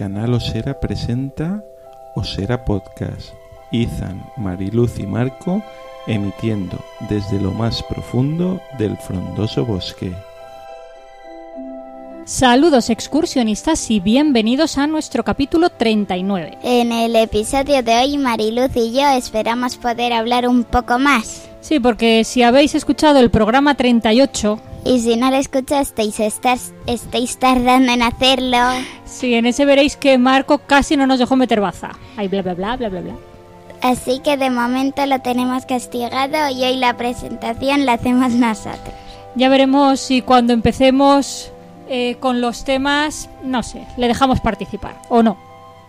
Canal Osera presenta Osera Podcast. Izan, Mariluz y Marco emitiendo desde lo más profundo del frondoso bosque. Saludos excursionistas y bienvenidos a nuestro capítulo 39. En el episodio de hoy, Mariluz y yo esperamos poder hablar un poco más. Sí, porque si habéis escuchado el programa 38... Y si no lo escuchasteis, estáis tardando en hacerlo. Sí, en ese veréis que Marco casi no nos dejó meter baza. Ahí bla bla bla bla bla bla. Así que de momento lo tenemos castigado y hoy la presentación la hacemos nosotros. Ya veremos si cuando empecemos con los temas, no sé, le dejamos participar o no.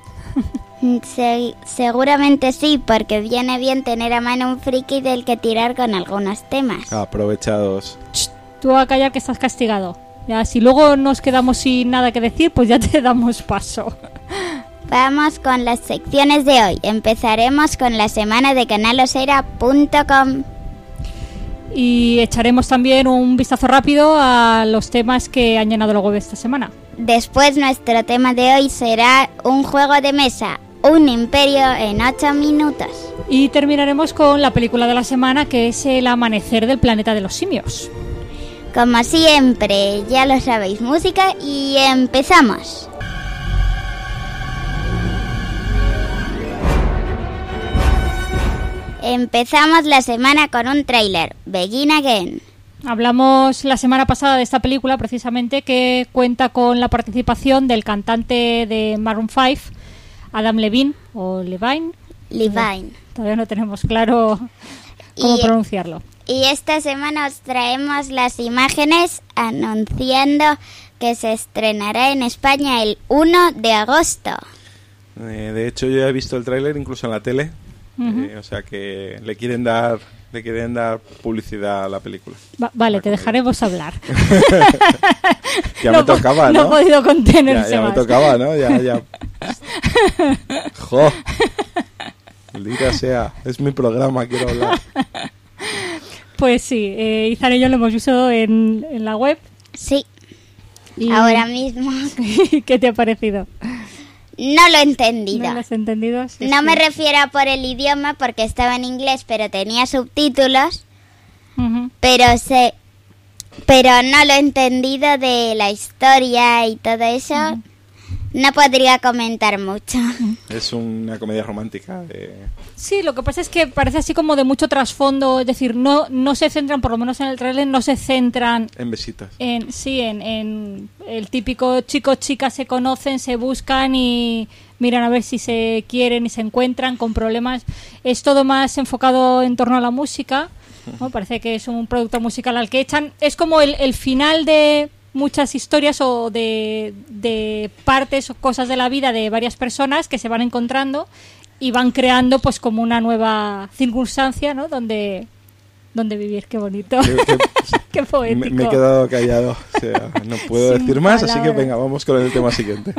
Seguramente sí, porque viene bien tener a mano un friki del que tirar con algunos temas. Aprovechados. Tú a callar que estás castigado. Ya, si luego nos quedamos sin nada que decir, pues ya te damos paso. Vamos con las secciones de hoy. Empezaremos con la semana de canalosera.com. Y echaremos también un vistazo rápido a los temas que han llenado la web esta semana. Después nuestro tema de hoy será un juego de mesa, un imperio en 8 minutos. Y terminaremos con la película de la semana, que es El amanecer del planeta de los simios. Como siempre, ya lo sabéis, música y empezamos. Empezamos la semana con un tráiler, Begin Again. Hablamos la semana pasada de esta película, precisamente, que cuenta con la participación del cantante de Maroon 5, Adam Levine, o Levine. Todavía no tenemos claro cómo pronunciarlo. Y esta semana os traemos las imágenes anunciando que se estrenará en España el 1 de agosto. De hecho, yo he visto el tráiler incluso en la tele. O sea que le quieren dar publicidad a la película. Vale, te dejaremos hablar. Ya me tocaba, ¿no? No he podido contenerse ya más. Me tocaba, ¿no? Ya. ¡Jo! Maldita sea, es mi programa, quiero hablar. Pues sí, Izan y yo lo hemos visto en la web. Sí, ahora mismo. ¿Qué te ha parecido? No lo he entendido. ¿No lo has entendido? Sí, no sí. me refiero a por el idioma, porque estaba en inglés, pero tenía subtítulos. Pero no lo he entendido de la historia y todo eso. No podría comentar mucho. Es una comedia romántica. Sí, lo que pasa es que parece así como de mucho trasfondo. Es decir, no se centran, por lo menos en el trailer, no se centran... En besitas. En el típico chico-chica se conocen, se buscan y miran a ver si se quieren y se encuentran con problemas. Es todo más enfocado en torno a la música, ¿no? Parece que es un producto musical al que echan. Es como el final de muchas historias o de partes o cosas de la vida de varias personas que se van encontrando y van creando pues como una nueva circunstancia, ¿no? donde vivir. Qué bonito. Qué poético. Me he quedado callado, o sea, no puedo decir más, palabras. Así que venga, vamos con el tema siguiente.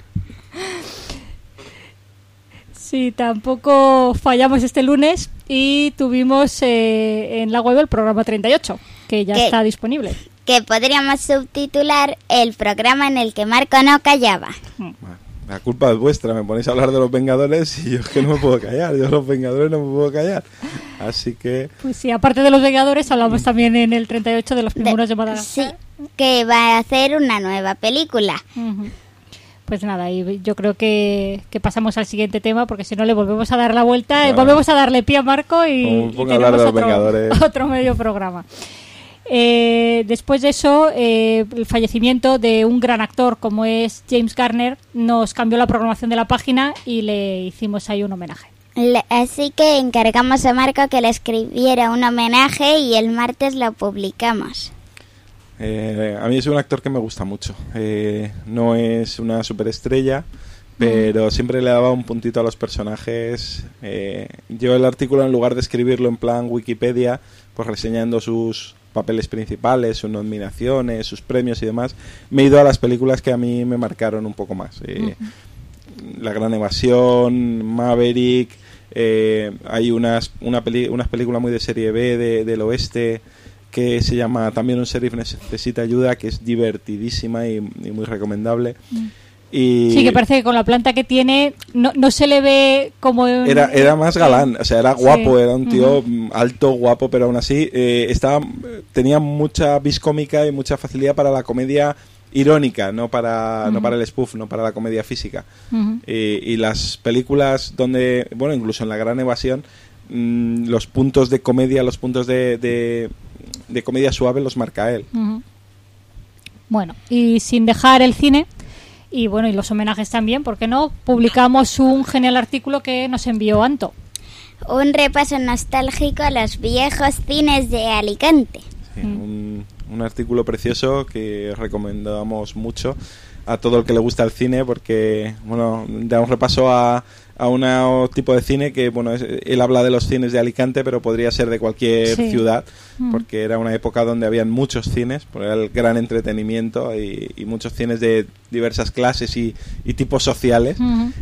Sí, tampoco fallamos este lunes y tuvimos en la web el programa 38, que ya está disponible. Que podríamos subtitular el programa en el que Marco no callaba. La culpa es vuestra, me ponéis a hablar de los Vengadores y yo es que no me puedo callar, yo de los Vengadores no me puedo callar. Así que... Pues sí, aparte de los Vengadores hablamos también en el 38 de los Pingüinos de Madagascar. Sí, que va a hacer una nueva película. Pues nada, y yo creo que pasamos al siguiente tema, porque si no le volvemos a dar la vuelta, volvemos a darle pie a Marco y tenemos otro medio programa. Después de eso, el fallecimiento de un gran actor como es James Garner nos cambió la programación de la página y le hicimos ahí un homenaje. Así que encargamos a Marco que le escribiera un homenaje y el martes lo publicamos. A mí es un actor que me gusta mucho. No es una superestrella, pero siempre le daba un puntito a los personajes. Yo el artículo, en lugar de escribirlo en plan Wikipedia, pues reseñando sus papeles principales, sus nominaciones, sus premios y demás, me he ido a las películas que a mí me marcaron un poco más. La Gran Evasión, Maverick, hay una película muy de serie B del oeste que se llama También un sheriff necesita ayuda, que es divertidísima y muy recomendable. Y sí, que parece que con la planta que tiene no se le ve como... Era más galán, o sea, era guapo, sí. Era un tío alto, guapo, pero aún así tenía mucha vis cómica y mucha facilidad para la comedia irónica, no para el spoof, no para la comedia física. Y las películas donde, bueno, incluso en La Gran Evasión, los puntos de comedia, los puntos de comedia suave los marca él. Bueno, y sin dejar el cine... Y bueno, y los homenajes también, ¿por qué no? Publicamos un genial artículo que nos envió Anto. Un repaso nostálgico a los viejos cines de Alicante. Sí, un artículo precioso que recomendamos mucho a todo el que le gusta el cine, porque, bueno, da un repaso a un tipo de cine que, bueno, él habla de los cines de Alicante, pero podría ser de cualquier ciudad, porque era una época donde habían muchos cines, porque era el gran entretenimiento y muchos cines de diversas clases y tipos sociales.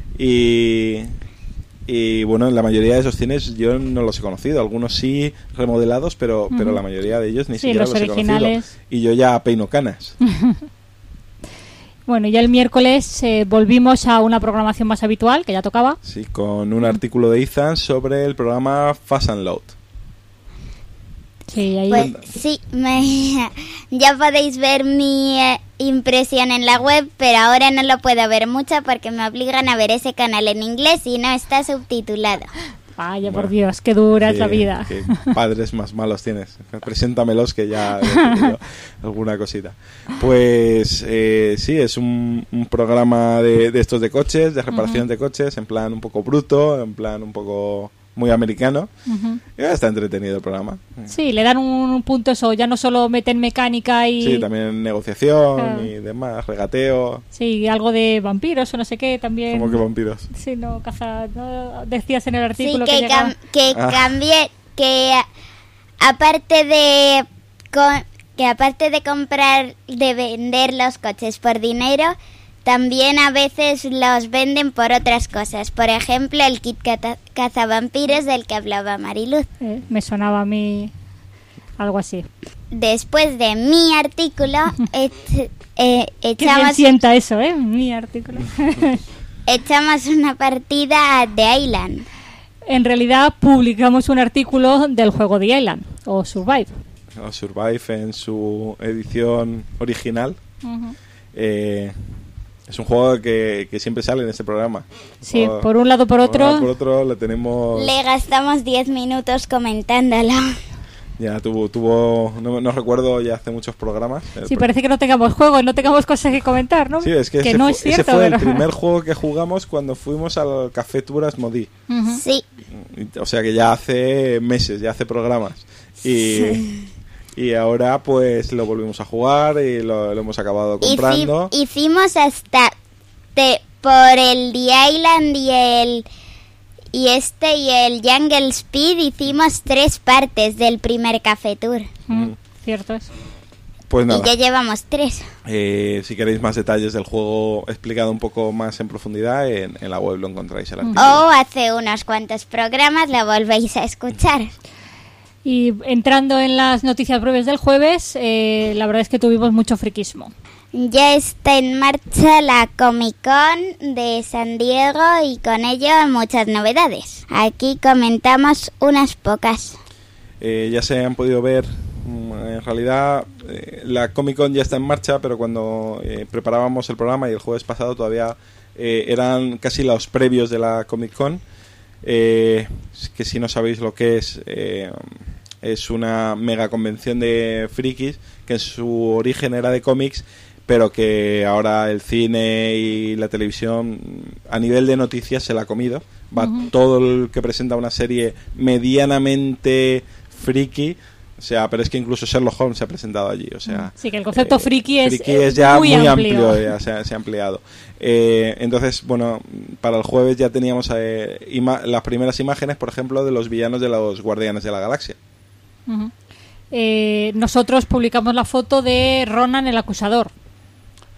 Y bueno, la mayoría de esos cines yo no los he conocido, algunos sí remodelados, pero la mayoría de ellos ni siquiera los he conocido. Y yo ya peino canas. Bueno, ya el miércoles volvimos a una programación más habitual, que ya tocaba. Sí, con un artículo de Ethan sobre el programa Fast and Loud. Sí, ahí... Pues sí, ya podéis ver mi impresión en la web, pero ahora no lo puedo ver mucho porque me obligan a ver ese canal en inglés y no está subtitulado. Vaya, bueno, por Dios, qué dura es la vida. Qué padres más malos tienes. Preséntamelos que ya he decidido alguna cosita. Pues sí, es un programa de estos de coches, de reparación de coches, en plan un poco bruto, en plan un poco muy americano. Está entretenido el programa. Sí, le dan un punto eso, ya no solo meten mecánica y... Sí, también negociación y demás, regateo. Sí, algo de vampiros o no sé qué también. ¿Cómo que vampiros? Sí, no, caza... ¿no? Decías en el artículo sí, que cambie, que aparte de comprar, de vender los coches por dinero, también a veces los venden por otras cosas. Por ejemplo, el kit cazavampiros del que hablaba Mariluz. Me sonaba a mí algo así. Después de mi artículo, Qué bien sienta eso, mi artículo. Echamos una partida a The Island. En realidad publicamos un artículo del juego The Island, o Survive. O Survive en su edición original. Es un juego que siempre sale en este programa. Sí, por un lado, por otro. Por otro le tenemos... Le gastamos 10 minutos comentándolo. Ya tuvo no recuerdo, ya hace muchos programas. Sí, parece que no tengamos juego y no tengamos cosas que comentar, ¿no? Sí, es que no es cierto, ese fue el primer juego que jugamos cuando fuimos al Café Tour Asmodee. Sí. O sea que ya hace meses, ya hace programas. Y ahora pues lo volvimos a jugar y lo hemos acabado comprando. Hicimos hasta por el The Island y el Jungle Speed hicimos 3 partes del primer Café Tour. Cierto es. Pues nada. Y ya llevamos 3. Si queréis más detalles del juego explicado un poco más en profundidad, en la web lo encontráis el artículo. O hace unos cuantos programas lo volvéis a escuchar. Y entrando en las noticias breves del jueves, la verdad es que tuvimos mucho friquismo. Ya está en marcha la Comic Con de San Diego y con ello muchas novedades. Aquí comentamos unas pocas. Ya se han podido ver, en realidad la Comic Con ya está en marcha, pero cuando preparábamos el programa y el jueves pasado todavía eran casi los previos de la Comic Con. Que si no sabéis lo que es una mega convención de frikis que en su origen era de cómics, pero que ahora el cine y la televisión a nivel de noticias se la ha comido. Va todo el que presenta una serie medianamente friki, o sea, pero es que incluso Sherlock Holmes se ha presentado allí, o sea... Sí, que el concepto friki es ya muy amplio, ya se ha ampliado. Entonces, bueno, para el jueves ya teníamos las primeras imágenes, por ejemplo, de los villanos de los Guardianes de la Galaxia. Nosotros publicamos la foto de Ronan el Acusador.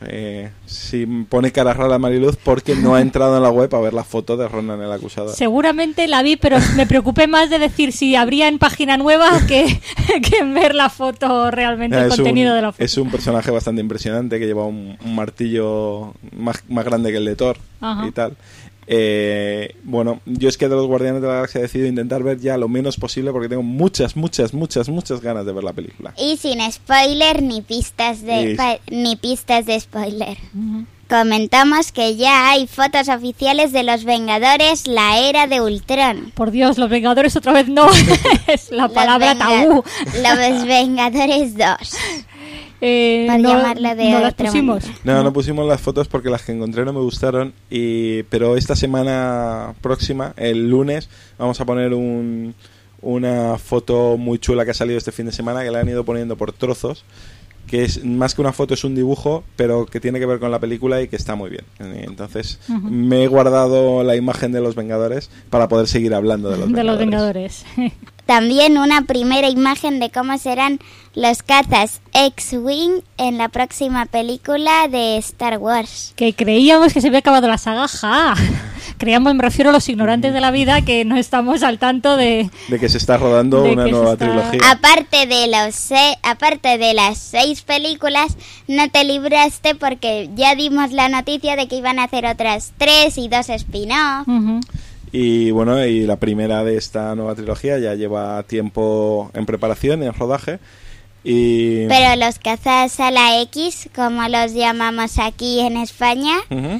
si pone cara rara a Mariluz porque no ha entrado en la web a ver la foto de Ronan el Acusador. Seguramente la vi, pero me preocupé más de decir si habría en página nueva que en ver la foto realmente, el contenido de la foto. Es un personaje bastante impresionante que lleva un martillo más grande que el de Thor. Ajá. Y tal. Bueno, yo es que de los Guardianes de la Galaxia he decidido intentar ver ya lo menos posible porque tengo muchas ganas de ver la película. Y sin spoiler ni pistas de spoiler. Comentamos que ya hay fotos oficiales de los Vengadores, la era de Ultron. Por Dios, los Vengadores otra vez no. Es la palabra tabú. Los Vengadores 2. Para llamarla de no otra pusimos. No pusimos las fotos porque las que encontré no me gustaron. Pero esta semana próxima, el lunes, vamos a poner una foto muy chula que ha salido este fin de semana, que la han ido poniendo por trozos, que es más que una foto, es un dibujo, pero que tiene que ver con la película y que está muy bien. Entonces me he guardado la imagen de los Vengadores para poder seguir hablando de los Vengadores. También una primera imagen de cómo serán los cazas X-Wing en la próxima película de Star Wars. Que creíamos que se había acabado la saga, creíamos, me refiero a los ignorantes de la vida, que no estamos al tanto de que se está rodando una nueva trilogía. Aparte de las 6 películas, no te libraste porque ya dimos la noticia de que iban a hacer otras 3 y 2 spin-off. Y bueno, y la primera de esta nueva trilogía ya lleva tiempo en preparación y en rodaje. Pero los cazas a la X, como los llamamos aquí en España,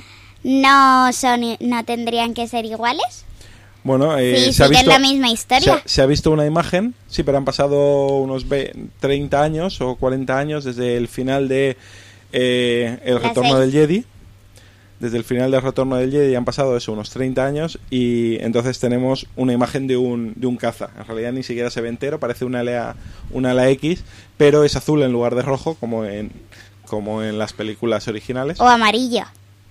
no tendrían que ser iguales. Bueno, sí, se ha visto la misma historia. Se ha visto una imagen, sí, pero han pasado unos 30 años o 40 años desde el final de El Retorno del Jedi. Desde el final del Retorno del Jedi han pasado unos 30 años y entonces tenemos una imagen de un caza. En realidad ni siquiera se ve entero, parece una ala X, pero es azul en lugar de rojo, como en las películas originales. O amarillo.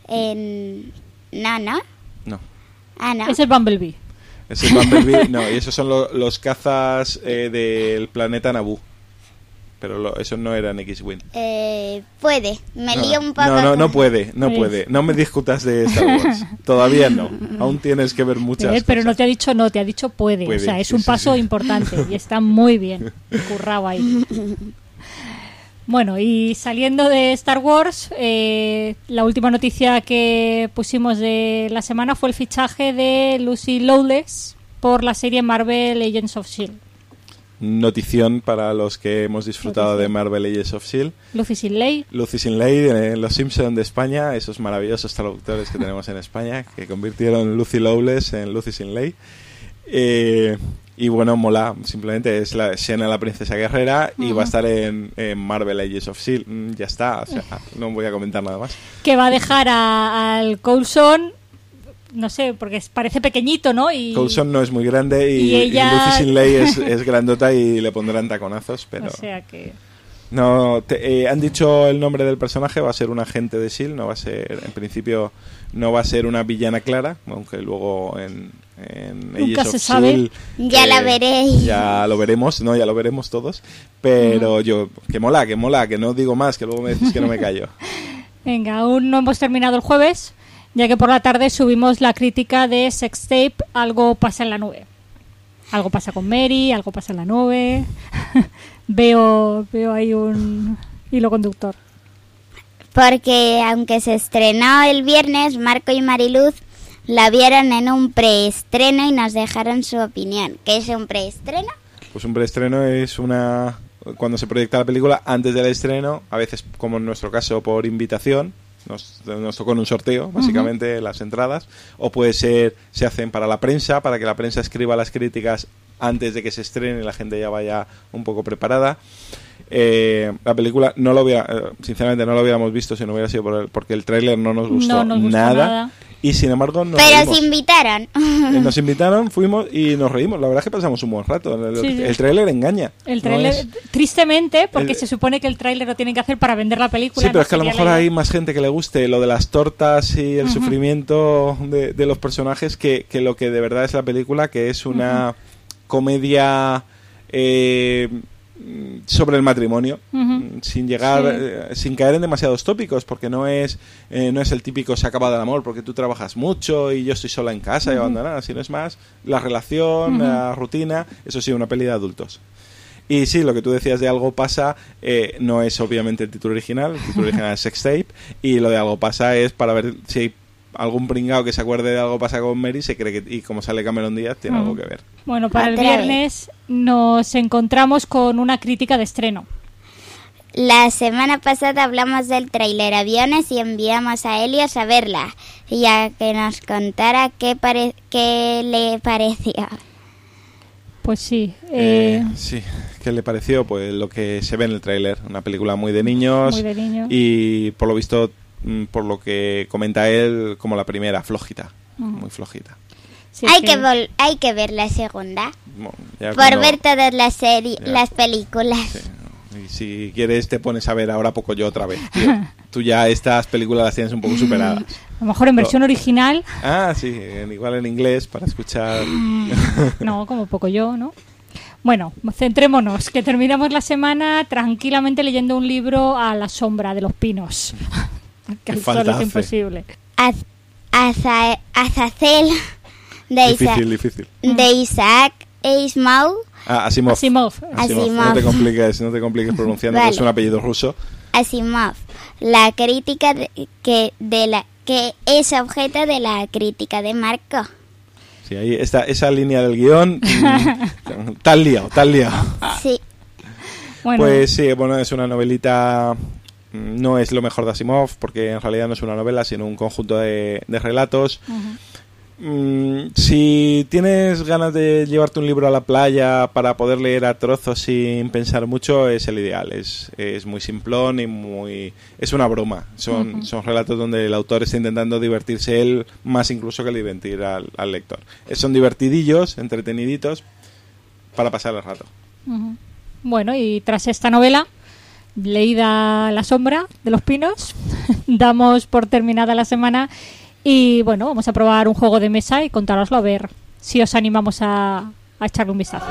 ¿No? Ah, no. Es el Bumblebee. Es el Bumblebee, no, y esos son los cazas del planeta Naboo. Pero eso no eran X-Wing. Puede, me lío un poco. No puede. No me discutas de Star Wars. Todavía no. Aún tienes que ver muchas cosas. Pero no te ha dicho no, te ha dicho puede. O sea, es un paso importante y está muy bien currado ahí. Bueno, y saliendo de Star Wars, la última noticia que pusimos de la semana fue el fichaje de Lucy Lawless por la serie Marvel Agents of S.H.I.E.L.D. Notición para los que hemos disfrutado de Marvel Agents of S.H.I.E.L.D. Lucy Sin-Ley. Lucy Sin-Ley, Los Simpson de España, esos maravillosos traductores que tenemos en España, que convirtieron Lucy Lawless en Lucy Sin-Ley. Y bueno, mola, simplemente es Xena la princesa guerrera y va a estar en Marvel Agents of S.H.I.E.L.D. Ya está, o sea, no voy a comentar nada más. Que va a dejar al Coulson, no sé, porque parece pequeñito, ¿no? Coulson no es muy grande y ella... Lucy Sin-Ley es grandota y le pondrán taconazos, pero... O sea que... No, han dicho el nombre del personaje, va a ser un agente de S.H.I.E.L.D., no va a ser, en principio, no va a ser una villana clara, aunque luego en nunca se sabe. Ya la veréis. Ya lo veremos, ya lo veremos todos, pero que mola, que no digo más, que luego me decís que no me callo. Venga, aún no hemos terminado el jueves, ya que por la tarde subimos la crítica de Sextape, Algo pasa en la nube. Algo pasa con Mary, algo pasa en la nube. Veo ahí un hilo conductor. Porque aunque se estrenó el viernes, Marco y Mariluz la vieron en un preestreno y nos dejaron su opinión. ¿Qué es un preestreno? Pues un preestreno es cuando se proyecta la película antes del estreno, a veces, como en nuestro caso, por invitación. Nos tocó en un sorteo, básicamente, las entradas. O puede ser, se hacen para la prensa, para que la prensa escriba las críticas antes de que se estrene y la gente ya vaya un poco preparada. La película sinceramente no lo hubiéramos visto si no hubiera sido porque el tráiler no nos gustó, nada. Y sin embargo Pero se invitaron. Nos invitaron, fuimos y nos reímos. La verdad es que pasamos un buen rato. El tráiler engaña. El tráiler, tristemente, porque se supone que el tráiler lo tienen que hacer para vender la película. Sí, pero es que a lo mejor hay más gente que le guste lo de las tortas y el sufrimiento de los personajes que lo que de verdad es la película, que es una comedia sobre el matrimonio, sin llegar, sin caer en demasiados tópicos, porque no es el típico se acaba del amor porque tú trabajas mucho y yo estoy sola en casa y abandonada, sino es más la relación, la rutina. Eso sí, una peli de adultos. Y sí, lo que tú decías de Algo pasa no es obviamente el título original es Sex Tape, y lo de Algo pasa es para ver si hay algún pringao que se acuerde de Algo pasa con Mary, se cree que, y como sale Cameron Díaz, tiene algo que ver. Bueno, para el viernes nos encontramos con una crítica de estreno. La semana pasada hablamos del tráiler Aviones y enviamos a Helios a verla, y a que nos contara qué le pareció. Pues sí. Sí, ¿qué le pareció? Pues lo que se ve en el tráiler, una película muy de niños. Y por lo visto, por lo que comenta él, como la primera, flojita, muy flojita. Sí, hay que ver la segunda, por ver todas las películas. Sí. Y si quieres te pones a ver Ahora poco yo otra vez, tío. Tú ya estas películas las tienes un poco superadas. A lo mejor en versión original. Ah, sí, igual en inglés para escuchar. No, como poco yo, ¿no? Bueno, centrémonos, que terminamos la semana tranquilamente leyendo un libro a la sombra de los pinos. Que al sol es imposible. Azazel difícil. De Isaac Asimov. Asimov. No te compliques pronunciando, vale. Que es un apellido ruso. Asimov, la crítica que es objeto de la crítica de Marco. Sí, ahí está esa línea del guión. Tal liado. Sí. Bueno. Pues sí, bueno, es una novelita. No es lo mejor de Asimov, porque en realidad no es una novela, sino un conjunto de relatos. Si tienes ganas de llevarte un libro a la playa para poder leer a trozos sin pensar mucho, es el ideal. Es muy simplón y es una broma. Son relatos donde el autor está intentando divertirse él más incluso que divertir al lector. Son divertidillos, entreteniditos para pasar el rato. Bueno, y tras esta novela leída a la sombra de los pinos, damos por terminada la semana. Y bueno, vamos a probar un juego de mesa y contároslo a ver si os animamos a echarle un vistazo.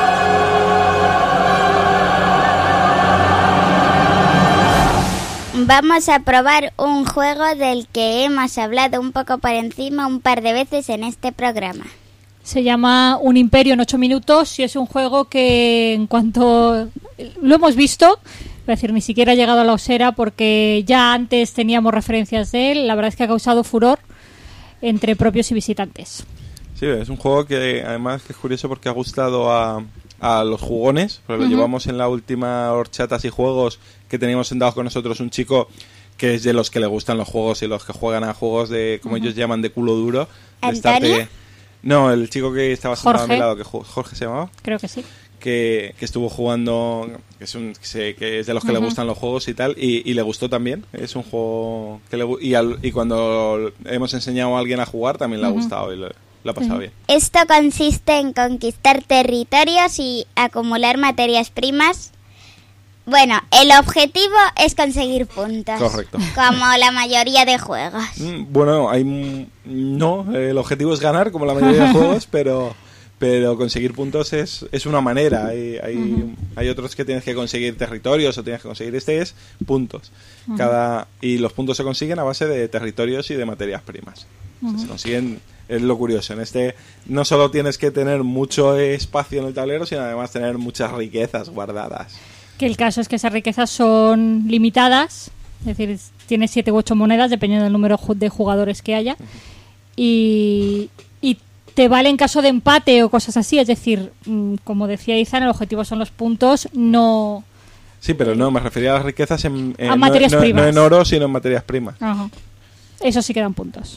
Vamos a probar un juego del que hemos hablado un poco por encima un par de veces en este programa. Se llama Un Imperio en 8 minutos y es un juego que en cuanto lo hemos visto, es decir, ni siquiera ha llegado a la osera porque ya antes teníamos referencias de él. La verdad es que ha causado furor entre propios y visitantes. Sí, es un juego que además que es curioso porque ha gustado a los jugones, porque lo llevamos en la última horchatas y juegos que teníamos sentados con nosotros un chico que es de los que le gustan los juegos y los que juegan a juegos de, como ellos llaman, de culo duro. ¿Antonio? No, el chico que estaba sentado a mi lado, que Jorge se llamaba. Creo que sí. Que estuvo jugando, que es de los que le gustan los juegos y tal, y le gustó también. Es un juego que y cuando hemos enseñado a alguien a jugar también le ha gustado y lo ha pasado bien. Esto consiste en conquistar territorios y acumular materias primas. Bueno, el objetivo es conseguir puntos. Correcto. Como la mayoría de juegos. Bueno, el objetivo es ganar como la mayoría de juegos, pero conseguir puntos es una manera. Hay otros que tienes que conseguir territorios o tienes que conseguir puntos. Y los puntos se consiguen a base de territorios y de materias primas. O sea, se consiguen, es lo curioso. En no solo tienes que tener mucho espacio en el tablero, sino además tener muchas riquezas guardadas. Que el caso es que esas riquezas son limitadas, es decir, tienes 7 u 8 monedas dependiendo del número de jugadores que haya. Y te vale en caso de empate o cosas así, es decir, como decía Izan, el objetivo son los puntos, no... Sí, pero no, me refería a las riquezas en materias primas. No en oro, sino en materias primas. Eso sí que dan puntos.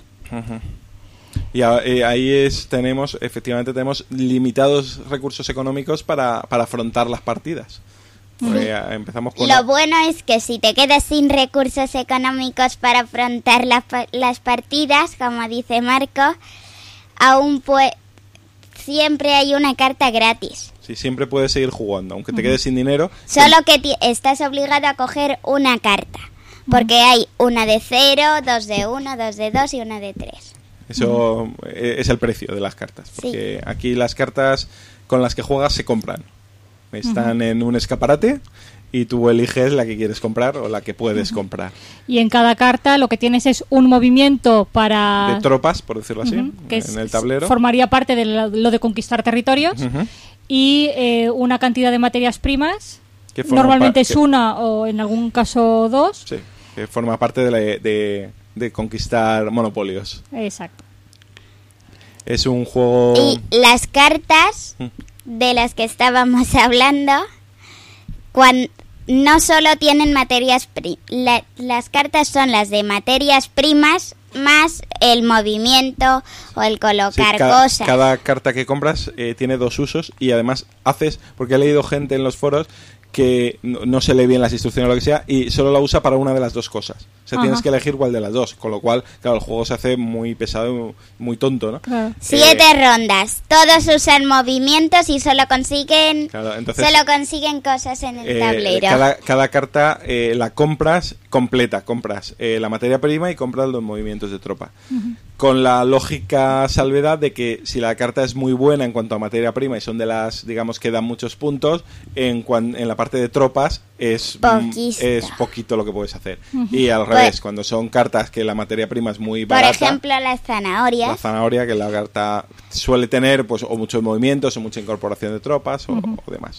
Y ahí efectivamente tenemos limitados recursos económicos para afrontar las partidas. Empezamos con Lo bueno es que si te quedas sin recursos económicos para afrontar las partidas, como dice Marco, aún siempre hay una carta gratis. Sí, siempre puedes seguir jugando, aunque te quedes sin dinero. Solo que estás obligado a coger una carta, porque hay una de 0, 2 de 1, 2 de 2 y una de 3. Eso es el precio de las cartas, porque aquí las cartas con las que juegas se compran. Están en un escaparate y tú eliges la que quieres comprar o la que puedes comprar. Y en cada carta lo que tienes es un movimiento para... De tropas, por decirlo así, que en el tablero. Formaría parte de lo de conquistar territorios. Y una cantidad de materias primas. Normalmente es una o en algún caso dos. Sí, que forma parte de conquistar monopolios. Exacto. Es un juego... Y las cartas de las que estábamos hablando, no solo tienen materias primas, las cartas son las de materias primas más el movimiento o el colocar cosas. Cada carta que compras tiene dos usos y además porque he leído gente en los foros que no se lee bien las instrucciones o lo que sea y solo la usa para una de las dos cosas. O sea, tienes que elegir cuál de las dos, con lo cual, claro, el juego se hace muy pesado, muy tonto, ¿no? Claro. 7 rondas, todos usan movimientos y solo consiguen cosas en el tablero. Cada carta la compras completa, compras la materia prima y compras los movimientos de tropa. Con la lógica salvedad de que si la carta es muy buena en cuanto a materia prima y son de las, digamos, que dan muchos puntos, en la parte de tropas es poquito lo que puedes hacer. Y al revés, cuando son cartas que la materia prima es muy barata. Por ejemplo, las zanahorias. La zanahoria, que la carta suele tener pues o muchos movimientos o mucha incorporación de tropas o demás.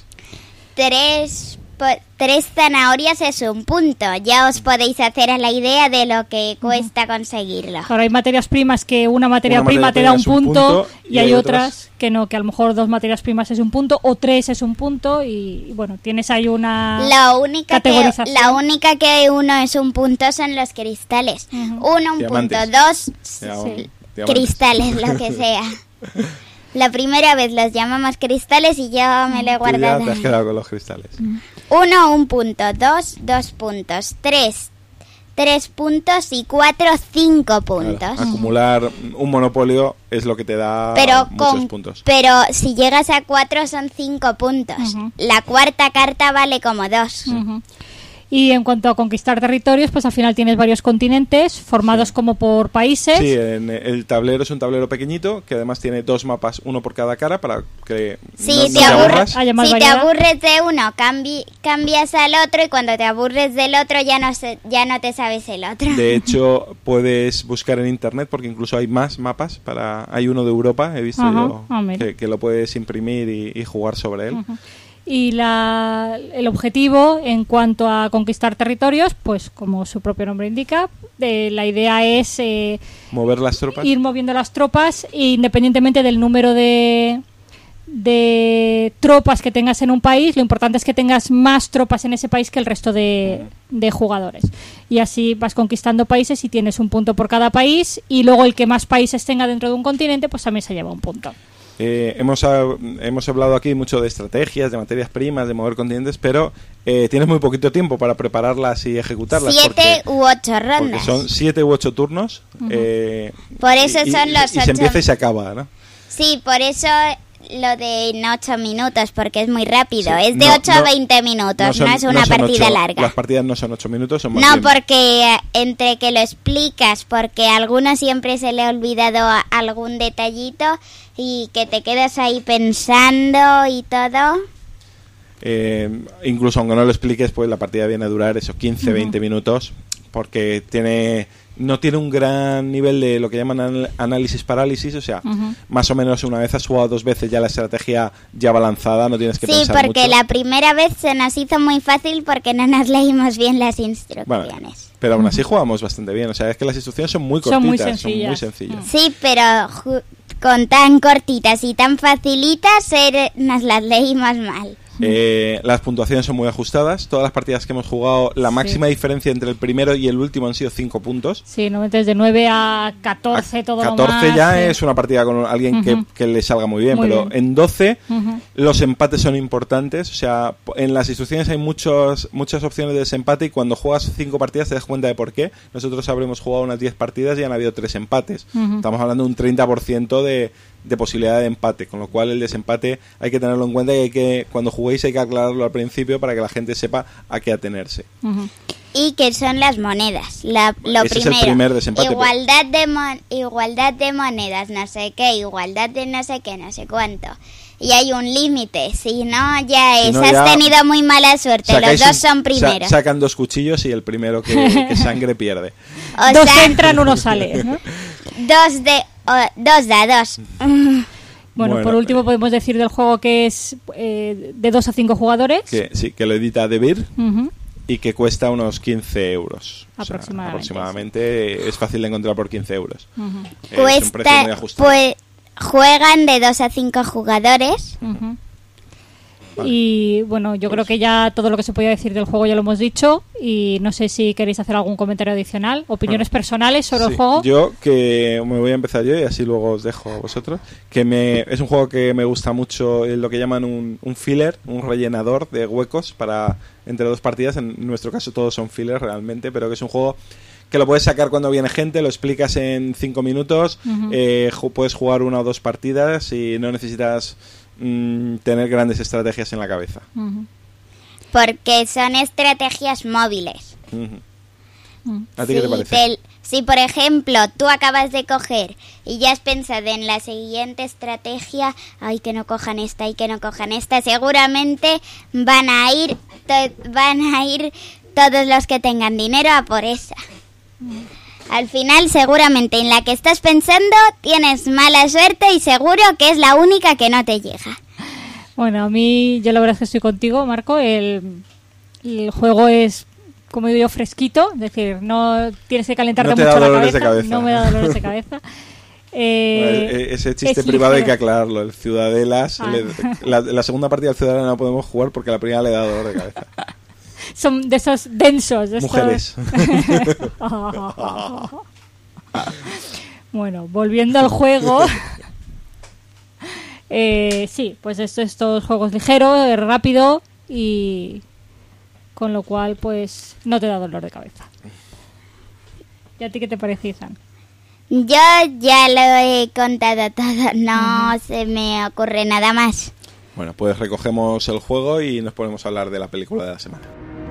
3 zanahorias es un punto. Ya os podéis hacer a la idea de lo que cuesta conseguirlo. Ahora hay materias primas que una materia prima te da un punto y hay otras que no, que a lo mejor 2 materias primas es un punto o 3 es un punto y bueno, tienes ahí una categorización. La única que uno es un punto son los cristales. Uno un Diamantes. punto, 2 cristales, lo que sea. La primera vez los llamamos cristales y yo me lo he guardado. Ya te has quedado con los cristales. 1, 1 punto, 2, 2 puntos, 3 puntos y 4, 5 puntos. Claro, acumular un monopolio es lo que te da muchos puntos. Pero si llegas a 4 son 5 puntos. La cuarta carta vale como 2. Y en cuanto a conquistar territorios, pues al final tienes varios continentes formados como por países. Sí, el tablero es un tablero pequeñito que además tiene 2 mapas, uno por cada cara para que si te aburres de uno, cambias al otro y cuando te aburres del otro ya no te sabes el otro. De hecho, puedes buscar en internet porque incluso hay más mapas. Hay uno de Europa, he visto que lo puedes imprimir y jugar sobre él. Y el objetivo en cuanto a conquistar territorios, pues como su propio nombre indica, la idea es mover las tropas, ir moviendo las tropas independientemente del número de tropas que tengas en un país. Lo importante es que tengas más tropas en ese país que el resto de jugadores, y así vas conquistando países y tienes un punto por cada país, y luego el que más países tenga dentro de un continente pues también se lleva un punto. Hemos hablado aquí mucho de estrategias, de materias primas, de mover continentes, pero tienes muy poquito tiempo para prepararlas y ejecutarlas. 7 u 8 rondas. Porque son 7 u 8 turnos. Por eso son los 8. Y se empieza y se acaba, ¿no? Sí, por eso lo de en 8 minutos, porque es muy rápido. Sí, es de 8 a 20 minutos, no es una partida larga. Las partidas no son 8 minutos, son más No, bien. porque entre que lo explicas, porque a alguno siempre se le ha olvidado algún detallito y que te quedas ahí pensando y todo. Incluso aunque no lo expliques, pues la partida viene a durar esos 15-20 minutos, porque no tiene un gran nivel de lo que llaman análisis-parálisis, o sea, más o menos una vez has jugado 2 veces ya la estrategia ya va lanzada, no tienes que pensar mucho. Sí, porque la primera vez se nos hizo muy fácil porque no nos leímos bien las instrucciones. Bueno, pero aún así jugamos bastante bien, o sea, es que las instrucciones son muy cortitas, son muy sencillas. Sí, pero con tan cortitas y tan facilitas nos las leímos mal. Las puntuaciones son muy ajustadas. Todas las partidas que hemos jugado, la máxima diferencia entre el primero y el último han sido 5 puntos. Sí, no, desde 9 a 14 todo 14 lo más, ya es una partida con alguien que le salga muy bien, pero en 12 los empates son importantes. O sea, en las instrucciones hay muchas opciones de desempate y cuando juegas 5 partidas te das cuenta de por qué. Nosotros habremos jugado unas 10 partidas y han habido 3 empates. Estamos hablando de un 30% de posibilidad de empate, con lo cual el desempate hay que tenerlo en cuenta y cuando juguéis hay que aclararlo al principio para que la gente sepa a qué atenerse. Y que son las monedas. Lo Ese primero, es el primer desempate. Igualdad de monedas, no sé qué, igualdad de no sé qué, no sé cuánto. y hay un límite. Si no, ya Si es. no, Has ya tenido muy mala suerte. Sacáis Los dos son primeros. sacan 2 cuchillos y el primero que sangre pierde. O 2 sea, entran, 1 sale, ¿no? 2 dados. Bueno, por último podemos decir del juego que es de 2 a 5 jugadores. Que lo edita De Beer. Ujú. Y que cuesta unos 15 euros. Aproximadamente, Aproximadamente es fácil de encontrar por 15 euros. Ujú. Es un precio muy ajustado. Pues juegan de 2 a 5 jugadores. Ujú. Vale. Y bueno, yo creo que ya todo lo que se podía decir del juego ya lo hemos dicho. Y no sé si queréis hacer algún comentario adicional, opiniones personales sobre el Sí, juego. yo que me voy a empezar yo y así luego os dejo a vosotros. Es un juego que me gusta mucho, lo que llaman un filler, un rellenador de huecos para entre 2 partidas. En nuestro caso todos son fillers realmente, pero que es un juego que lo puedes sacar cuando viene gente, lo explicas en 5 minutos, puedes jugar 1 o 2 partidas y no necesitas tener grandes estrategias en la cabeza. Ujú. Porque son estrategias móviles. Ujú. ¿A ti qué te parece? Si, por ejemplo, tú acabas de coger y ya has pensado en la siguiente estrategia, ay, que no cojan esta, seguramente van a ir todos los que tengan dinero a por esa. Al final, seguramente en la que estás pensando tienes mala suerte y seguro que es la única que no te llega. Bueno, a mí, yo la verdad es que estoy contigo, Marco. El juego es, como digo yo, fresquito. Es decir, no tienes que calentarte No te mucho da la dolores cabeza. de cabeza. No me da dolores de cabeza. Ese chiste es privado hay que ligero. aclararlo. El Ciudadelas, la segunda partida del Ciudadela no podemos jugar porque la primera le da dolor de cabeza. Son de esos densos. De Mujeres. Bueno, volviendo al juego. Sí, pues estos juegos ligeros, rápido y con lo cual pues no te da dolor de cabeza. ¿Y a ti qué te parece, Izan? Yo ya lo he contado todo, no se me ocurre nada más. Bueno, pues recogemos el juego y nos ponemos a hablar de la película de la semana.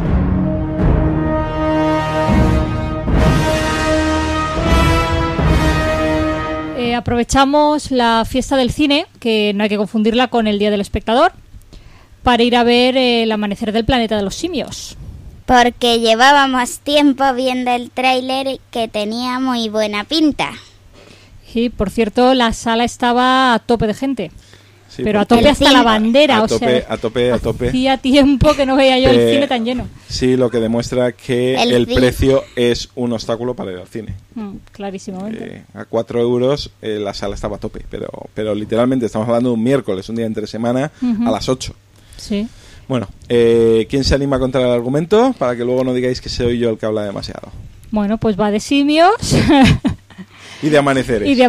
Aprovechamos la fiesta del cine, que no hay que confundirla con el Día del Espectador, para ir a ver el amanecer del planeta de los simios. Porque llevábamos tiempo viendo el tráiler que tenía muy buena pinta. Y, por cierto, la sala estaba a tope de gente. Sí, pero a porque- tope hasta la bandera. A tope. Hacía tiempo que no veía yo el cine tan lleno. Sí, lo que demuestra que el precio es un obstáculo para ir al cine. Clarísimamente. A 4 euros la sala estaba a tope, pero literalmente estamos hablando de un miércoles, un día entre semana, a las 8. Sí. Bueno, ¿quién se anima a contar el argumento? Para que luego no digáis que soy yo el que habla demasiado. Bueno, pues va de simios Y de amaneceres. y de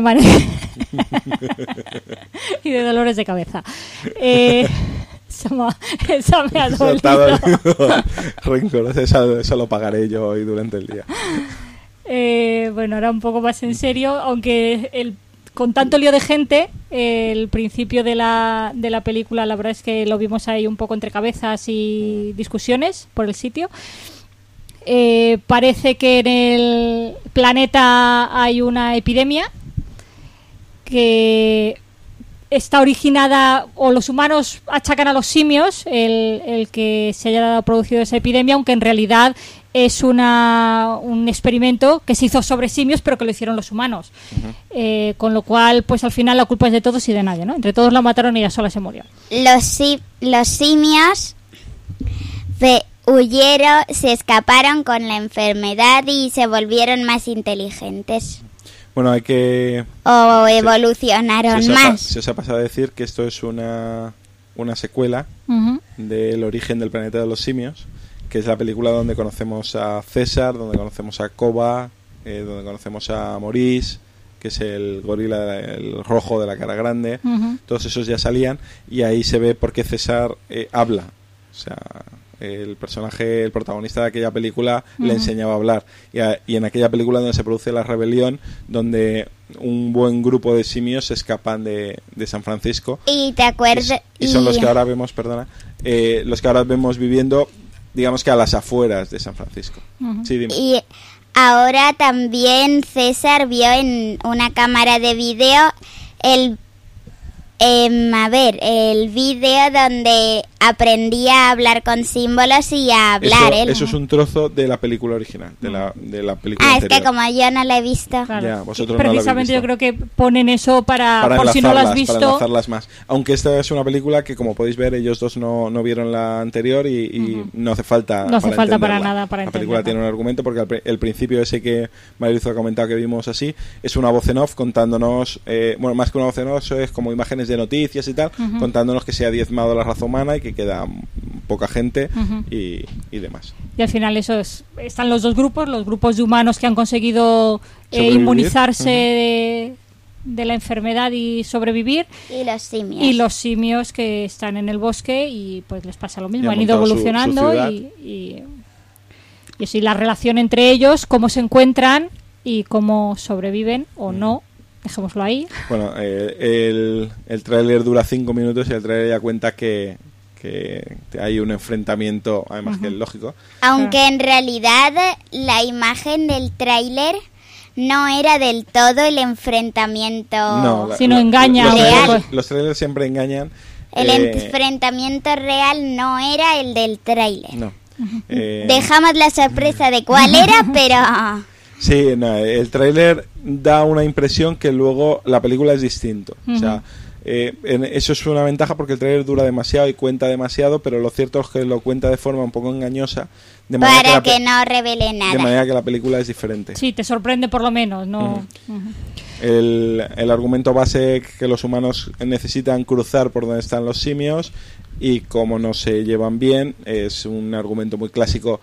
y de dolores de cabeza. Esa me ha Soltado dolido. rencor, eso lo pagaré yo hoy durante el día. Bueno, ahora un poco más en serio, aunque con tanto lío de gente, el principio de la película, la verdad es que lo vimos ahí un poco entre cabezas y discusiones por el sitio. Parece que en el planeta hay una epidemia que está originada, o los humanos achacan a los simios el que se haya producido esa epidemia, aunque en realidad es un experimento que se hizo sobre simios, pero que lo hicieron los humanos. Con lo cual, pues al final la culpa es de todos y de nadie, ¿no? Entre todos la mataron y ella sola se murió. Los simios huyeron, se escaparon con la enfermedad y se volvieron más inteligentes. Bueno, hay que... O evolucionaron más. Se os ha pasado a decir que esto es una secuela del Origen del planeta de los simios, que es la película donde conocemos a César, donde conocemos a Koba, donde conocemos a Maurice, que es el gorila, el rojo de la cara grande. Todos esos ya salían y ahí se ve por qué César habla. O sea, el protagonista de aquella película le enseñaba a hablar. Y en aquella película donde se produce la rebelión, donde un buen grupo de simios se escapan de San Francisco. Y te acuerdas... Y son los que ahora vemos, los que ahora vemos viviendo, digamos que a las afueras de San Francisco. Sí, dime. Y ahora también César vio en una cámara de video A ver, el vídeo donde aprendí a hablar con símbolos y a hablar. Eso es un trozo de la película original, de la película anterior. Es que como yo no la he visto. Claro. Ya, vosotros precisamente no lo yo habéis creo que ponen eso para por si no lo has visto. Para enlazarlas más. Aunque esta es una película que, como podéis ver, ellos dos no vieron la anterior y no hace falta. No hace falta para nada para la película tiene un argumento porque el principio ese que Mariluz ha comentado que vimos así es una voz en off contándonos, bueno, más que una voz en off es como imágenes de noticias y tal, contándonos que se ha diezmado la raza humana y que queda poca gente y demás. Y al final están los dos grupos, los grupos de humanos que han conseguido inmunizarse de la enfermedad y sobrevivir, y los simios que están en el bosque y pues les pasa lo mismo, han ido evolucionando y así la relación entre ellos, cómo se encuentran y cómo sobreviven o no. Dejémoslo ahí. Bueno, el tráiler dura 5 minutos y el tráiler ya cuenta que hay un enfrentamiento, además que es lógico. Aunque en realidad la imagen del tráiler no era del todo el enfrentamiento, sino engaña. Los trailers siempre engañan. El enfrentamiento real no era el del tráiler. No. Dejamos la sorpresa de cuál era, pero... Sí, no, el tráiler da una impresión que luego la película es distinto. O sea, eso es una ventaja porque el tráiler dura demasiado y cuenta demasiado, pero lo cierto es que lo cuenta de forma un poco engañosa. Para que no revele nada. De manera que la película es diferente. Sí, te sorprende por lo menos, ¿no? El argumento base es que los humanos necesitan cruzar por donde están los simios y como no se llevan bien, es un argumento muy clásico.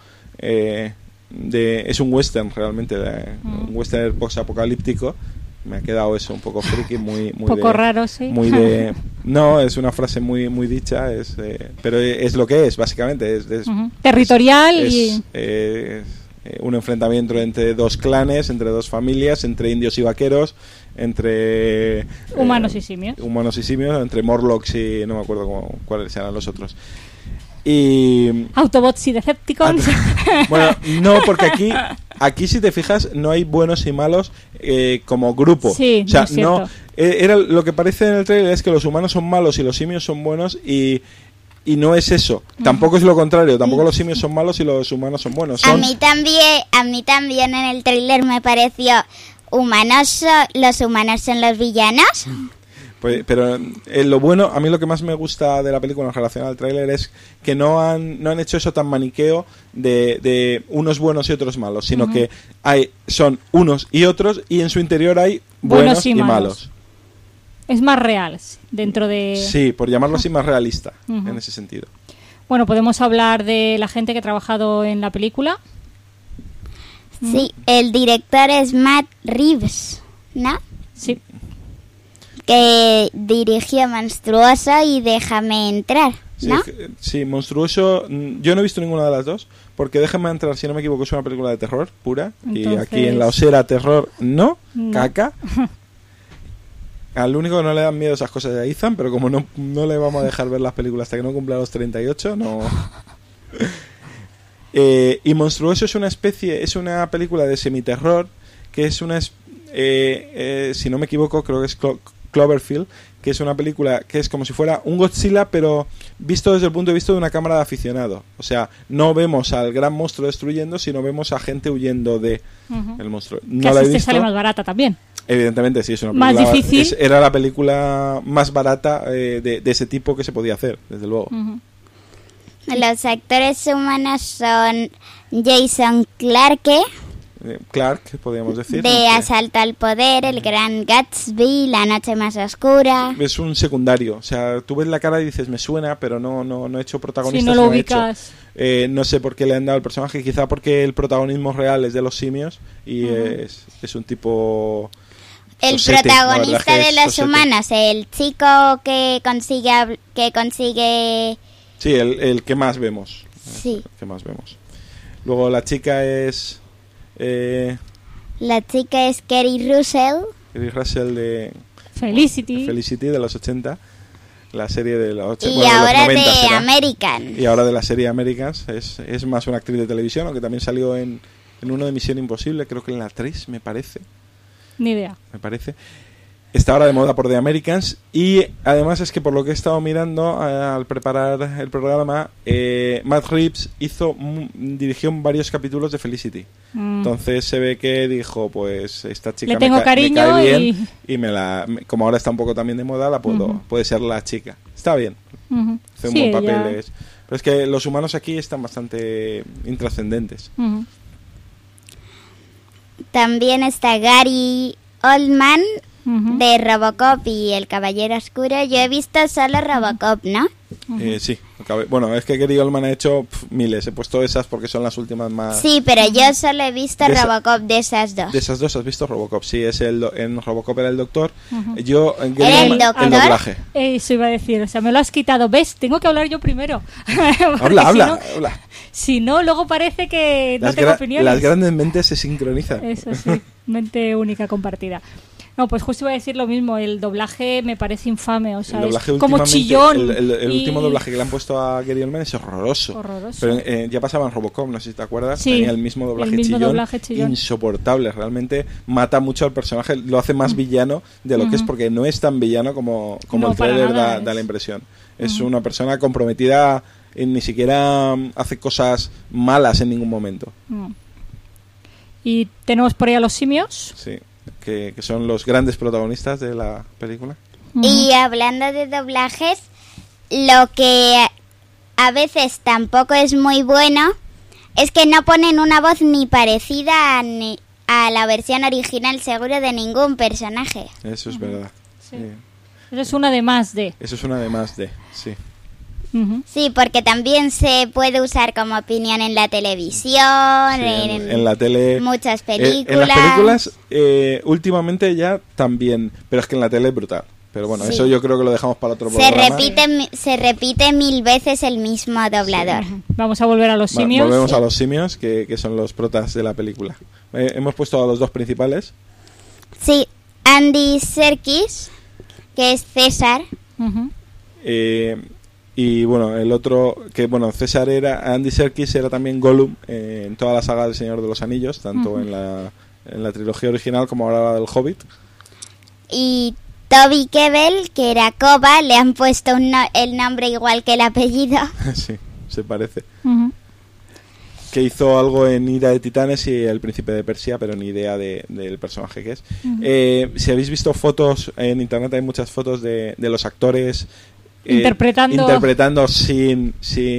Es un western realmente, un western post-apocalíptico. Me ha quedado eso un poco friki, muy poco raro, sí. Muy de, no, es una frase muy dicha, pero es lo que es básicamente, es territorial es un enfrentamiento entre dos clanes, entre dos familias, entre indios y vaqueros, entre humanos y simios, entre Morlocks y no me acuerdo cuáles eran los otros. Y Autobots y Decepticons. Bueno, no, porque aquí si te fijas no hay buenos y malos como grupo. Sí, o sea, no era lo que parece en el trailer es que los humanos son malos y los simios son buenos y no es eso. Tampoco es lo contrario, tampoco los simios son malos y los humanos son buenos. A mí también en el trailer me pareció los humanos son los villanos. Pues, pero lo bueno, a mí lo que más me gusta de la película en relación al tráiler es que no han hecho eso tan maniqueo de unos buenos y otros malos, sino que son unos y otros y en su interior hay buenos y malos. Es más real dentro de... Sí, por llamarlo así, más realista en ese sentido. Bueno, podemos hablar de la gente que ha trabajado en la película. Sí, el director es Matt Reeves, ¿no? Sí. Que dirigió Monstruoso y Déjame Entrar, ¿no? Sí, Monstruoso, yo no he visto ninguna de las dos, porque Déjame Entrar, si no me equivoco, es una película de terror pura. Entonces... Y aquí en La Osera, terror, no. Caca. Al único que no le dan miedo esas cosas de Ethan, pero como no le vamos a dejar ver las películas hasta que no cumpla los 38, no... y Monstruoso es una película de semiterror, que es si no me equivoco, creo que es Cloverfield, que es una película que es como si fuera un Godzilla, pero visto desde el punto de vista de una cámara de aficionado. O sea, no vemos al gran monstruo destruyendo, sino vemos a gente huyendo de el monstruo. No la he visto. Te sale más barata también. Evidentemente, sí, es una película más difícil. Era la película más barata de ese tipo que se podía hacer, desde luego. Los actores humanos son Jason Clarke, podríamos decir. De Asalto al Poder, El Gran Gatsby, La Noche Más Oscura. Es un secundario, o sea, tú ves la cara y dices, me suena, pero no he hecho protagonista. Si no lo ubicas. No sé por qué le han dado el personaje, quizá porque el protagonismo real es de los simios y es un tipo... El Society, protagonista de los Society. humanos, el chico que consigue... Sí, el que más vemos. Sí. El que más vemos. Luego la chica es... La chica es Kerry Russell. Kerry Russell de Felicity de los 80, la serie de los 80. Y ahora de American. Y ahora de la serie Americans. Es más una actriz de televisión, aunque también salió en uno de Misión Imposible, creo que en la 3, me parece. Ni idea. Me parece. está ahora de moda por The Americans, y además es que por lo que he estado mirando al preparar el programa, Matt Reeves dirigió varios capítulos de Felicity. Entonces se ve que dijo, pues esta chica le tengo cariño, me cae bien y como ahora está un poco también de moda, puede ser la chica. Está bien. Hace un buen papel. Pero es que los humanos aquí están bastante intrascendentes. También está Gary Oldman de Robocop y El Caballero Oscuro. Yo he visto solo Robocop, ¿no? Sí. Bueno, es que Gary Oldman ha hecho miles. He puesto esas porque son las últimas más... Sí, pero yo solo he visto Robocop de esas dos. De esas dos has visto Robocop. Sí, en Robocop era el doctor. Yo ¿era el doctor? El doblaje. Eso iba a decir. O sea, me lo has quitado. ¿Ves? Tengo que hablar yo primero. habla. Si no, luego parece que no tengo opiniones. Las grandes mentes se sincronizan. Eso sí. Mente única compartida. No, pues justo iba a decir lo mismo. El doblaje me parece infame. O sea, es como chillón. El último doblaje que le han puesto a Gary Oldman es horroroso. Pero ya pasaba en Robocop, no sé si te acuerdas. Sí, tenía el mismo doblaje chillón. Insoportable. Realmente mata mucho al personaje. Lo hace más villano de lo que es, porque no es tan villano como el trailer da la impresión. Es una persona comprometida y ni siquiera hace cosas malas en ningún momento. Y tenemos por ahí a los simios. Sí. Que son los grandes protagonistas de la película. Y hablando de doblajes, lo que a veces tampoco es muy bueno es que no ponen una voz ni parecida a la versión original, seguro, de ningún personaje. Eso es verdad. Sí. Eso es una de más de. Sí. Sí, porque también se puede usar como opinión en la televisión, en la tele, muchas películas. En las películas últimamente ya también, pero es que en la tele es brutal. Pero bueno, eso yo creo que lo dejamos para otro programa. Se repite 1000 veces el mismo doblador. Sí. Vamos a volver a los simios. Volvemos a los simios, que son los protas de la película. Hemos puesto a los dos principales. Sí, Andy Serkis, que es César. Y bueno, el otro, César Andy Serkis era también Gollum en toda la saga del Señor de los Anillos, tanto en la trilogía original como ahora la del Hobbit. Y Toby Kebbell, que era Koba, le han puesto el nombre igual que el apellido. Sí, se parece. Que hizo algo en Ira de Titanes y El Príncipe de Persia, pero ni idea del personaje que es. Si habéis visto fotos en internet, hay muchas fotos de los actores interpretando sin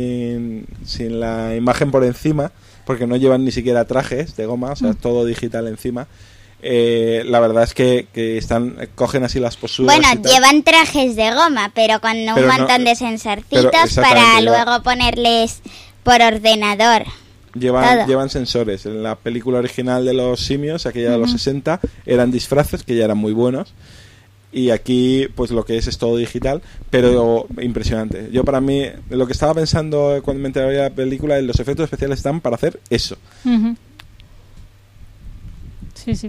la imagen por encima, porque no llevan ni siquiera trajes de goma, o sea, todo digital encima. La verdad es que cogen así las posturas. Bueno, llevan trajes de goma, pero con un montón de sensorcitos para luego ponerles por ordenador. Llevan sensores. En la película original de los simios, aquella de los 60, eran disfraces que ya eran muy buenos. Y aquí, pues lo que es todo digital, pero impresionante. Yo, para mí, lo que estaba pensando cuando me enteré de la película, los efectos especiales están para hacer eso. Sí.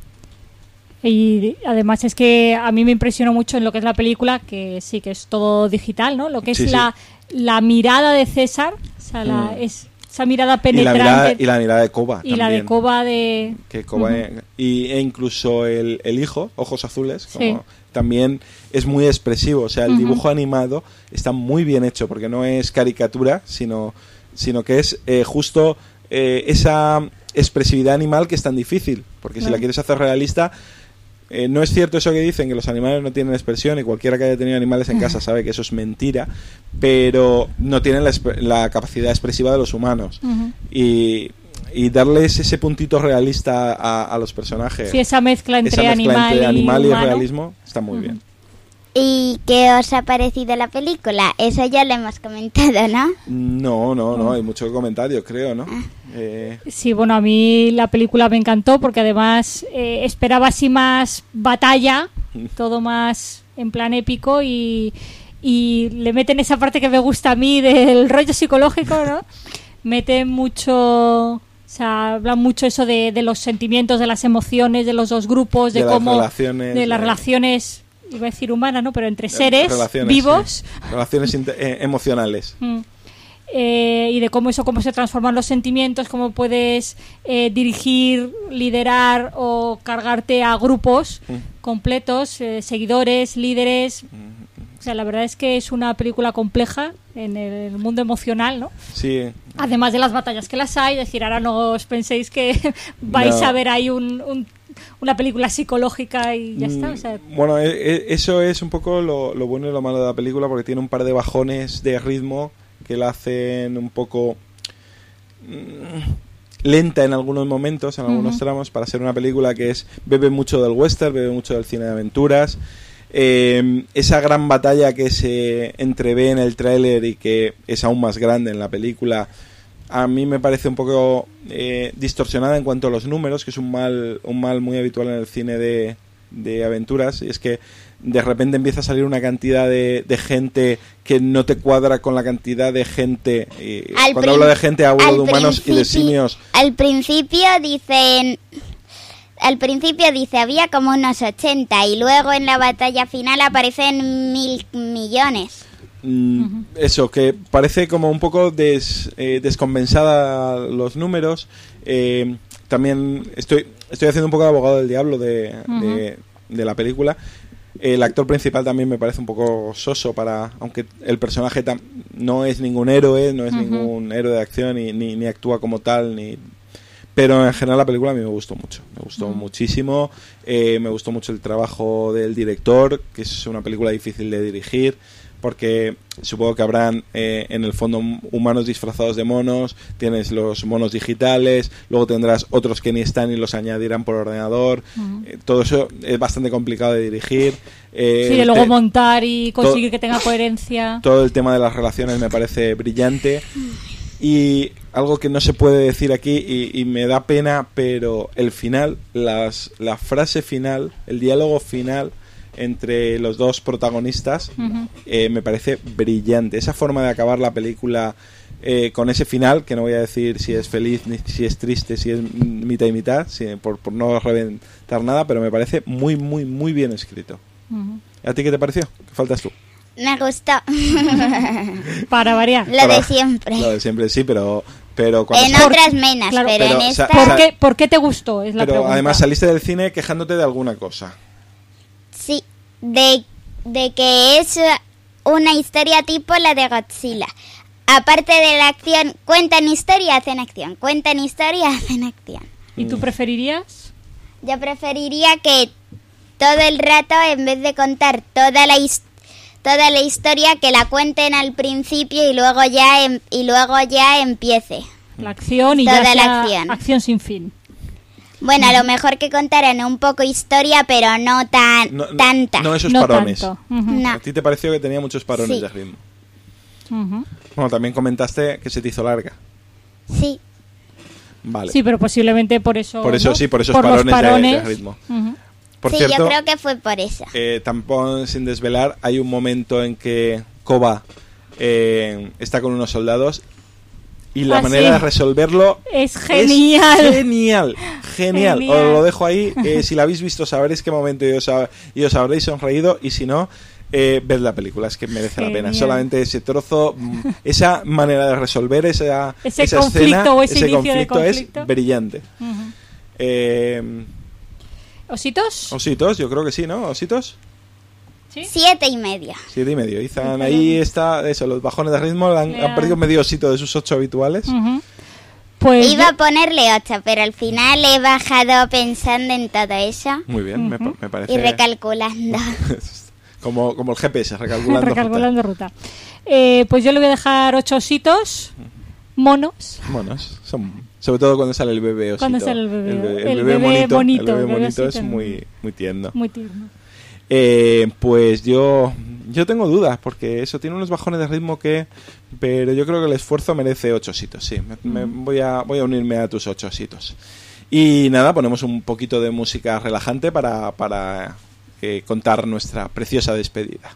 Y además es que a mí me impresionó mucho en lo que es la película, que sí que es todo digital, ¿no? Lo que es la mirada de César, o sea, esa mirada penetrante. Y la mirada de Koba y también. La de Koba de... Que Koba e incluso el hijo, Ojos Azules, también es muy expresivo. O sea, el dibujo animado está muy bien hecho, porque no es caricatura, sino que es justo esa expresividad animal que es tan difícil. Porque si la quieres hacer realista... no es cierto eso que dicen, que los animales no tienen expresión, y cualquiera que haya tenido animales en casa sabe que eso es mentira, pero no tienen la capacidad expresiva de los humanos. Y darles ese puntito realista a los personajes. Sí, esa mezcla entre animal y realismo está muy bien. ¿Y qué os ha parecido la película? Eso ya lo hemos comentado, ¿no? No, hay mucho comentario, creo, ¿no? Sí, bueno, a mí la película me encantó, porque además esperaba así más batalla, todo más en plan épico, y le meten esa parte que me gusta a mí del rollo psicológico, ¿no? Meten mucho... O sea, hablan mucho eso de los sentimientos, de las emociones, de los dos grupos, de cómo... De las relaciones... Iba a decir humanas, ¿no? Pero entre seres vivos. Sí. Relaciones emocionales. y de cómo se transforman los sentimientos, cómo puedes dirigir, liderar o cargarte a grupos completos, seguidores, líderes. O sea, la verdad es que es una película compleja en el mundo emocional, ¿no? Sí. Además de las batallas que las hay, es decir, ahora no os penséis que vais a ver ahí una película psicológica y ya está. O sea, bueno, eso es un poco lo bueno y lo malo de la película, porque tiene un par de bajones de ritmo que la hacen un poco lenta en algunos momentos, en algunos tramos, para ser una película que bebe mucho del western, bebe mucho del cine de aventuras. Esa gran batalla que se entrevé en el tráiler y que es aún más grande en la película, a mí me parece un poco distorsionada en cuanto a los números, que es un mal muy habitual en el cine de aventuras, y es que de repente empieza a salir una cantidad de gente que no te cuadra con la cantidad de gente. Cuando hablo de gente hablo de humanos y de simios. Al principio dice había como unos 80 y luego en la batalla final aparecen 1.000 millones. Eso, que parece como un poco descompensada los números. También estoy haciendo un poco de abogado del diablo de la película. El actor principal también me parece un poco soso, aunque el personaje no es ningún héroe, no es ningún héroe de acción ni actúa como tal, pero en general la película a mí me gustó mucho, me gustó muchísimo. Me gustó mucho el trabajo del director, que es una película difícil de dirigir, porque supongo que habrán en el fondo humanos disfrazados de monos, tienes los monos digitales, luego tendrás otros que ni están y los añadirán por ordenador. Todo eso es bastante complicado de dirigir. Sí, de luego montar y conseguir que tenga coherencia. Todo el tema de las relaciones me parece brillante. Y algo que no se puede decir aquí y me da pena, pero el final, la frase final, el diálogo final entre los dos protagonistas me parece brillante. Esa forma de acabar la película con ese final, que no voy a decir si es feliz, ni si es triste, si es mitad y mitad, por no reventar nada, pero me parece muy, muy, muy bien escrito. ¿A ti qué te pareció? ¿Qué faltas tú? Me gustó. Para variar. Lo de siempre. Lo de siempre, sí, pero en otras menos, claro, pero en esta... ¿Por qué te gustó? Es la pregunta. Además saliste del cine quejándote de alguna cosa. Sí, de que es una historia tipo la de Godzilla. Aparte de la acción, cuentan historia, hacen acción. Cuentan historia, hacen acción. ¿Y tú preferirías? Yo preferiría que todo el rato, en vez de contar toda la historia, que la cuenten al principio y luego ya empiece. La acción y toda ya la sea acción sin fin. Bueno, a lo mejor que contaran un poco historia, pero no tanta. No esos no parones. Tanto. No. ¿A ti te pareció que tenía muchos parones Sí. de ritmo? Bueno, también comentaste que se te hizo larga. Sí. Vale. Sí, pero posiblemente por eso. Por eso, ¿no? sí, por esos por los parones de ritmo. Por Sí, cierto, yo creo que fue por eso. tampoco sin desvelar, hay un momento en que Koba está con unos soldados y la manera de resolverlo es genial. Genial. Os lo dejo ahí. Si la habéis visto sabréis qué momento y os habréis sonreído, y si no, ved la película, es que merece la pena. Solamente ese trozo, esa manera de resolver esa conflicto escena, o ese inicio de conflicto es conflicto. brillante. ¿Ositos? Ositos, yo creo que sí, ¿no? ¿Ositos? ¿Sí? 7,5. 7,5. Izan, ahí está, eso, los bajones de ritmo han perdido medio osito de sus 8 habituales. Pues Iba a ponerle 8, pero al final he bajado pensando en todo eso. Muy bien, me parece. Y recalculando. como el GPS, recalculando ruta. Pues yo le voy a dejar 8 ositos monos. Monos, sobre todo cuando sale el bebé osito. Cuando sale el bebé. El bebé bonito. El bebé bebé bonito osito, es muy, muy tierno. Muy tierno. Pues yo tengo dudas, porque eso tiene unos bajones de ritmo pero yo creo que el esfuerzo merece 8 ositos, sí. Voy a unirme a tus 8 ositos. Y nada, ponemos un poquito de música relajante para contar nuestra preciosa despedida.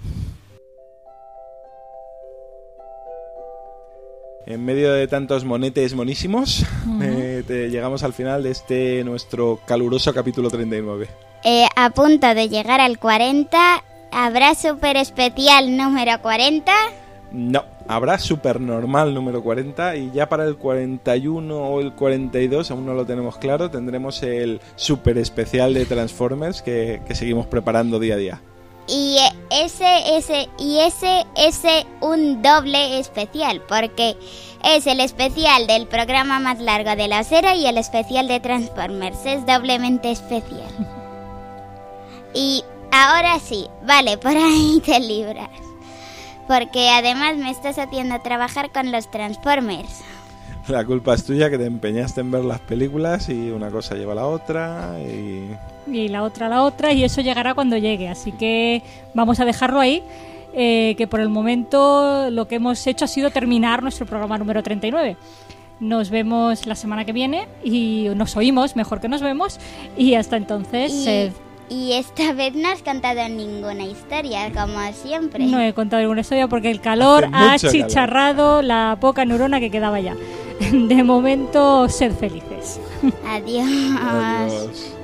En medio de tantos monetes monísimos, llegamos al final de este nuestro caluroso capítulo 39. A punto de llegar al 40, ¿habrá super especial número 40? No, habrá Supernormal número 40 y ya para el 41 o el 42, aún no lo tenemos claro, tendremos el especial de Transformers que seguimos preparando día a día. Y ese es un doble especial, porque es el especial del programa más largo de la serie y el especial de Transformers. Es doblemente especial. Y ahora sí, vale, por ahí te libras. Porque además me estás haciendo trabajar con los Transformers. La culpa es tuya, que te empeñaste en ver las películas y una cosa lleva a la otra y la otra, y eso llegará cuando llegue. Así que vamos a dejarlo ahí, que por el momento lo que hemos hecho ha sido terminar nuestro programa número 39. Nos vemos la semana que viene, y nos oímos, mejor que nos vemos, y hasta entonces... Y esta vez no has contado ninguna historia, como siempre. No he contado ninguna historia porque el calor ha achicharrado la poca neurona que quedaba ya. De momento, sed felices. Adiós. Adiós.